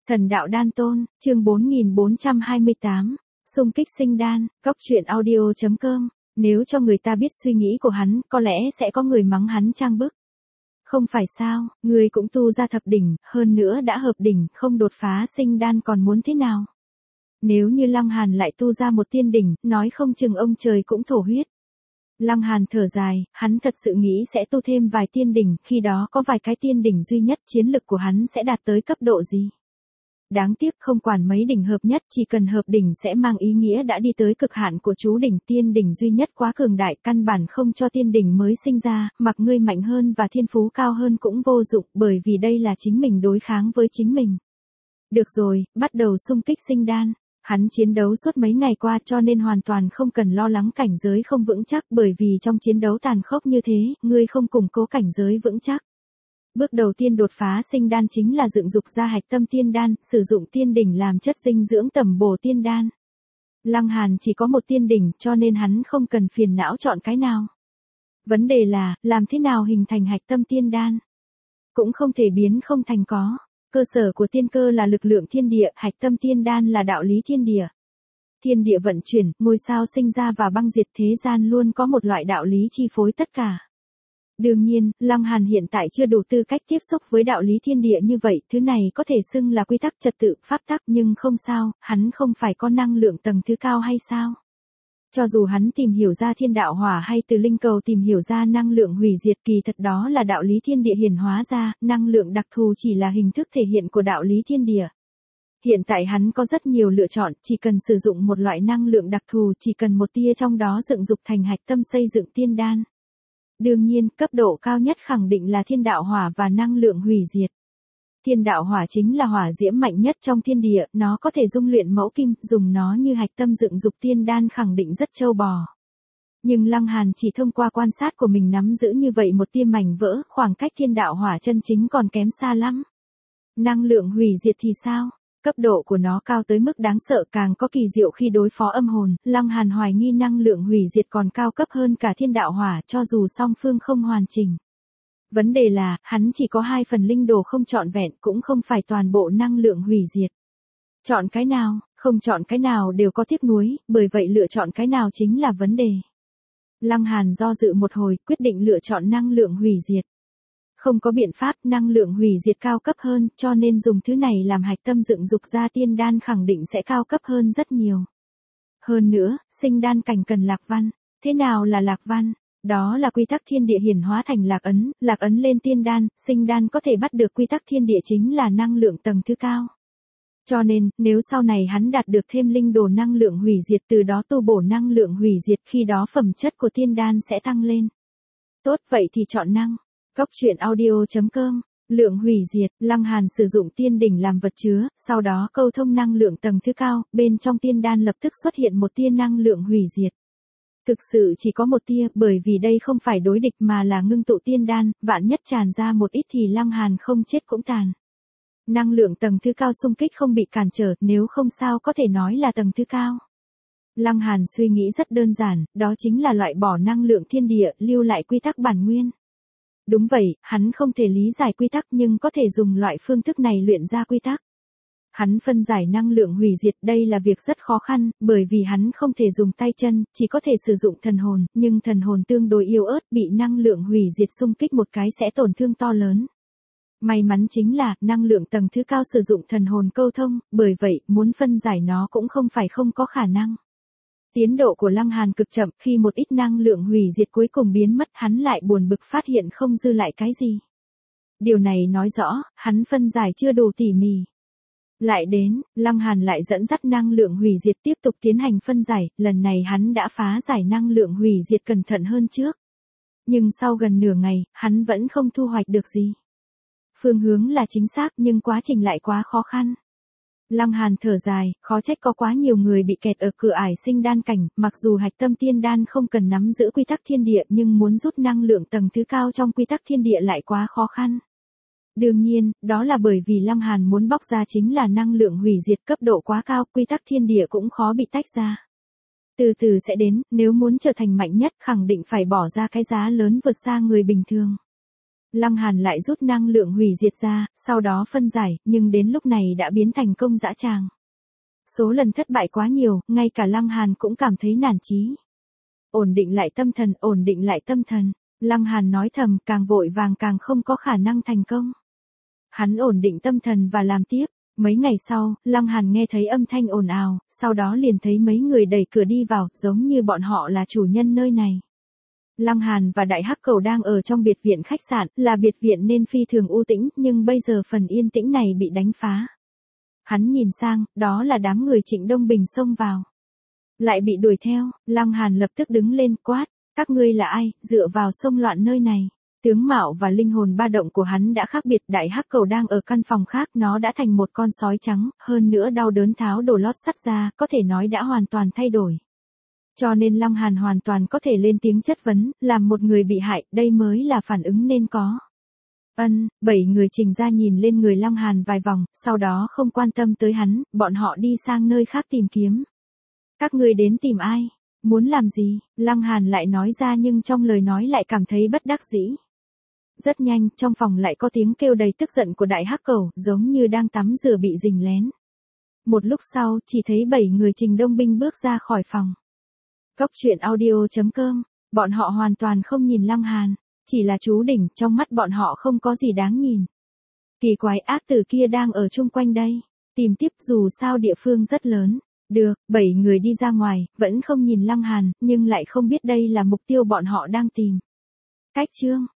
Thần đạo đan tôn, chương 4428, xung kích sinh đan, góc truyện audio.com. Nếu cho người ta biết suy nghĩ của hắn, có lẽ sẽ có người mắng hắn trang bức. Không phải sao, người cũng tu ra thập đỉnh, hơn nữa đã hợp đỉnh, không đột phá sinh đan còn muốn thế nào? Nếu như Lăng Hàn lại tu ra một tiên đỉnh, nói không chừng ông trời cũng thổ huyết. Lăng Hàn thở dài, hắn thật sự nghĩ sẽ tu thêm vài tiên đỉnh, khi đó có vài cái tiên đỉnh duy nhất, chiến lực của hắn sẽ đạt tới cấp độ gì? Đáng tiếc không quản mấy đỉnh hợp nhất, chỉ cần hợp đỉnh sẽ mang ý nghĩa đã đi tới cực hạn của chú đỉnh. Tiên đỉnh duy nhất quá cường đại, căn bản không cho tiên đỉnh mới sinh ra, mặc ngươi mạnh hơn và thiên phú cao hơn cũng vô dụng, bởi vì đây là chính mình đối kháng với chính mình. Được rồi, bắt đầu xung kích sinh đan. Hắn chiến đấu suốt mấy ngày qua cho nên hoàn toàn không cần lo lắng cảnh giới không vững chắc, bởi vì trong chiến đấu tàn khốc như thế, ngươi không củng cố cảnh giới vững chắc. Bước đầu tiên đột phá sinh đan chính là dựng dục ra hạch tâm tiên đan, sử dụng tiên đỉnh làm chất dinh dưỡng tẩm bổ tiên đan. Lăng Hàn chỉ có một tiên đỉnh cho nên hắn không cần phiền não chọn cái nào. Vấn đề là, làm thế nào hình thành hạch tâm tiên đan? Cũng không thể biến không thành có. Cơ sở của tiên cơ là lực lượng thiên địa, hạch tâm tiên đan là đạo lý thiên địa. Thiên địa vận chuyển, ngôi sao sinh ra và băng diệt, thế gian luôn có một loại đạo lý chi phối tất cả. Đương nhiên, Lăng Hàn hiện tại chưa đủ tư cách tiếp xúc với đạo lý thiên địa như vậy, thứ này có thể xưng là quy tắc trật tự, pháp tắc, nhưng không sao, hắn không phải có năng lượng tầng thứ cao hay sao? Cho dù hắn tìm hiểu ra thiên đạo hỏa hay từ linh cầu tìm hiểu ra năng lượng hủy diệt, kỳ thật đó là đạo lý thiên địa hiển hóa ra, năng lượng đặc thù chỉ là hình thức thể hiện của đạo lý thiên địa. Hiện tại hắn có rất nhiều lựa chọn, chỉ cần sử dụng một loại năng lượng đặc thù, chỉ cần một tia trong đó dựng dục thành hạch tâm xây dựng tiên đan. Đương nhiên, cấp độ cao nhất khẳng định là thiên đạo hỏa và năng lượng hủy diệt. Thiên đạo hỏa chính là hỏa diễm mạnh nhất trong thiên địa, nó có thể dung luyện mẫu kim, dùng nó như hạch tâm dựng dục tiên đan khẳng định rất trâu bò. Nhưng Lăng Hàn chỉ thông qua quan sát của mình nắm giữ như vậy một tia mảnh vỡ, khoảng cách thiên đạo hỏa chân chính còn kém xa lắm. Năng lượng hủy diệt thì sao? Cấp độ của nó cao tới mức đáng sợ, càng có kỳ diệu khi đối phó âm hồn. Lăng Hàn hoài nghi năng lượng hủy diệt còn cao cấp hơn cả thiên đạo hỏa, cho dù song phương không hoàn chỉnh. Vấn đề là, hắn chỉ có 2 phần linh đồ không trọn vẹn, cũng không phải toàn bộ năng lượng hủy diệt. Chọn cái nào, không chọn cái nào đều có tiếc nuối, bởi vậy lựa chọn cái nào chính là vấn đề. Lăng Hàn do dự một hồi, quyết định lựa chọn năng lượng hủy diệt. Không có biện pháp, năng lượng hủy diệt cao cấp hơn, cho nên dùng thứ này làm hạch tâm dựng dục ra tiên đan khẳng định sẽ cao cấp hơn rất nhiều. Hơn nữa, sinh đan cảnh cần lạc văn. Thế nào là lạc văn? Đó là quy tắc thiên địa hiển hóa thành lạc ấn lên tiên đan, sinh đan có thể bắt được quy tắc thiên địa chính là năng lượng tầng thứ cao. Cho nên, nếu sau này hắn đạt được thêm linh đồ năng lượng hủy diệt, từ đó tu bổ năng lượng hủy diệt, khi đó phẩm chất của tiên đan sẽ tăng lên. Tốt, vậy thì chọn năng. Góc truyện audio.com. Lượng hủy diệt, Lăng Hàn sử dụng tiên đỉnh làm vật chứa, sau đó câu thông năng lượng tầng thứ cao, bên trong tiên đan lập tức xuất hiện một tia năng lượng hủy diệt. Thực sự chỉ có một tia, bởi vì đây không phải đối địch mà là ngưng tụ tiên đan, vạn nhất tràn ra một ít thì Lăng Hàn không chết cũng tàn. Năng lượng tầng thứ cao xung kích không bị cản trở, nếu không sao có thể nói là tầng thứ cao. Lăng Hàn suy nghĩ rất đơn giản, đó chính là loại bỏ năng lượng thiên địa, lưu lại quy tắc bản nguyên. Đúng vậy, hắn không thể lý giải quy tắc nhưng có thể dùng loại phương thức này luyện ra quy tắc. Hắn phân giải năng lượng hủy diệt, đây là việc rất khó khăn, bởi vì hắn không thể dùng tay chân, chỉ có thể sử dụng thần hồn, nhưng thần hồn tương đối yếu ớt, bị năng lượng hủy diệt xung kích một cái sẽ tổn thương to lớn. May mắn chính là, năng lượng tầng thứ cao sử dụng thần hồn câu thông, bởi vậy, muốn phân giải nó cũng không phải không có khả năng. Tiến độ của Lăng Hàn cực chậm, khi một ít năng lượng hủy diệt cuối cùng biến mất, hắn lại buồn bực phát hiện không dư lại cái gì. Điều này nói rõ, hắn phân giải chưa đủ tỉ mỉ. Lại đến, Lăng Hàn lại dẫn dắt năng lượng hủy diệt tiếp tục tiến hành phân giải, lần này hắn đã phá giải năng lượng hủy diệt cẩn thận hơn trước. Nhưng sau gần nửa ngày, hắn vẫn không thu hoạch được gì. Phương hướng là chính xác nhưng quá trình lại quá khó khăn. Lăng Hàn thở dài, khó trách có quá nhiều người bị kẹt ở cửa ải sinh đan cảnh, mặc dù hạch tâm tiên đan không cần nắm giữ quy tắc thiên địa nhưng muốn rút năng lượng tầng thứ cao trong quy tắc thiên địa lại quá khó khăn. Đương nhiên, đó là bởi vì Lăng Hàn muốn bóc ra chính là năng lượng hủy diệt cấp độ quá cao, quy tắc thiên địa cũng khó bị tách ra. Từ từ sẽ đến, nếu muốn trở thành mạnh nhất khẳng định phải bỏ ra cái giá lớn vượt xa người bình thường. Lăng Hàn lại rút năng lượng hủy diệt ra, sau đó phân giải, nhưng đến lúc này đã biến thành công dã tràng. Số lần thất bại quá nhiều, ngay cả Lăng Hàn cũng cảm thấy nản chí. Ổn định lại tâm thần, ổn định lại tâm thần. Lăng Hàn nói thầm, càng vội vàng càng không có khả năng thành công. Hắn ổn định tâm thần và làm tiếp. Mấy ngày sau, Lăng Hàn nghe thấy âm thanh ồn ào, sau đó liền thấy mấy người đẩy cửa đi vào, giống như bọn họ là chủ nhân nơi này. Lăng Hàn và Đại Hắc Cầu đang ở trong biệt viện khách sạn, là biệt viện nên phi thường u tĩnh, nhưng bây giờ phần yên tĩnh này bị đánh phá. Hắn nhìn sang, đó là đám người Trịnh Đông Bình xông vào. Lại bị đuổi theo, Lăng Hàn lập tức đứng lên quát, các ngươi là ai, dựa vào xông loạn nơi này. Tướng mạo và linh hồn ba động của hắn đã khác biệt. Đại Hắc Cầu đang ở căn phòng khác, nó đã thành một con sói trắng, hơn nữa đau đớn tháo đồ lót sắt ra, có thể nói đã hoàn toàn thay đổi. Cho nên Lăng Hàn hoàn toàn có thể lên tiếng chất vấn, làm một người bị hại, đây mới là phản ứng nên có. 7 người Trình ra nhìn lên người Lăng Hàn vài vòng, sau đó không quan tâm tới hắn, bọn họ đi sang nơi khác tìm kiếm. Các ngươi đến tìm ai? Muốn làm gì? Lăng Hàn lại nói ra nhưng trong lời nói lại cảm thấy bất đắc dĩ. Rất nhanh, trong phòng lại có tiếng kêu đầy tức giận của Đại Hắc Cầu, giống như đang tắm rửa bị rình lén. Một lúc sau, chỉ thấy 7 người Trình Đông Binh bước ra khỏi phòng. Góc truyện audio.com, bọn họ hoàn toàn không nhìn Lăng Hàn, chỉ là chú đỉnh, trong mắt bọn họ không có gì đáng nhìn. Kỳ quái, ác tử kia đang ở chung quanh đây, tìm tiếp, dù sao địa phương rất lớn. Được, 7 người đi ra ngoài, vẫn không nhìn Lăng Hàn, nhưng lại không biết đây là mục tiêu bọn họ đang tìm. Cách chương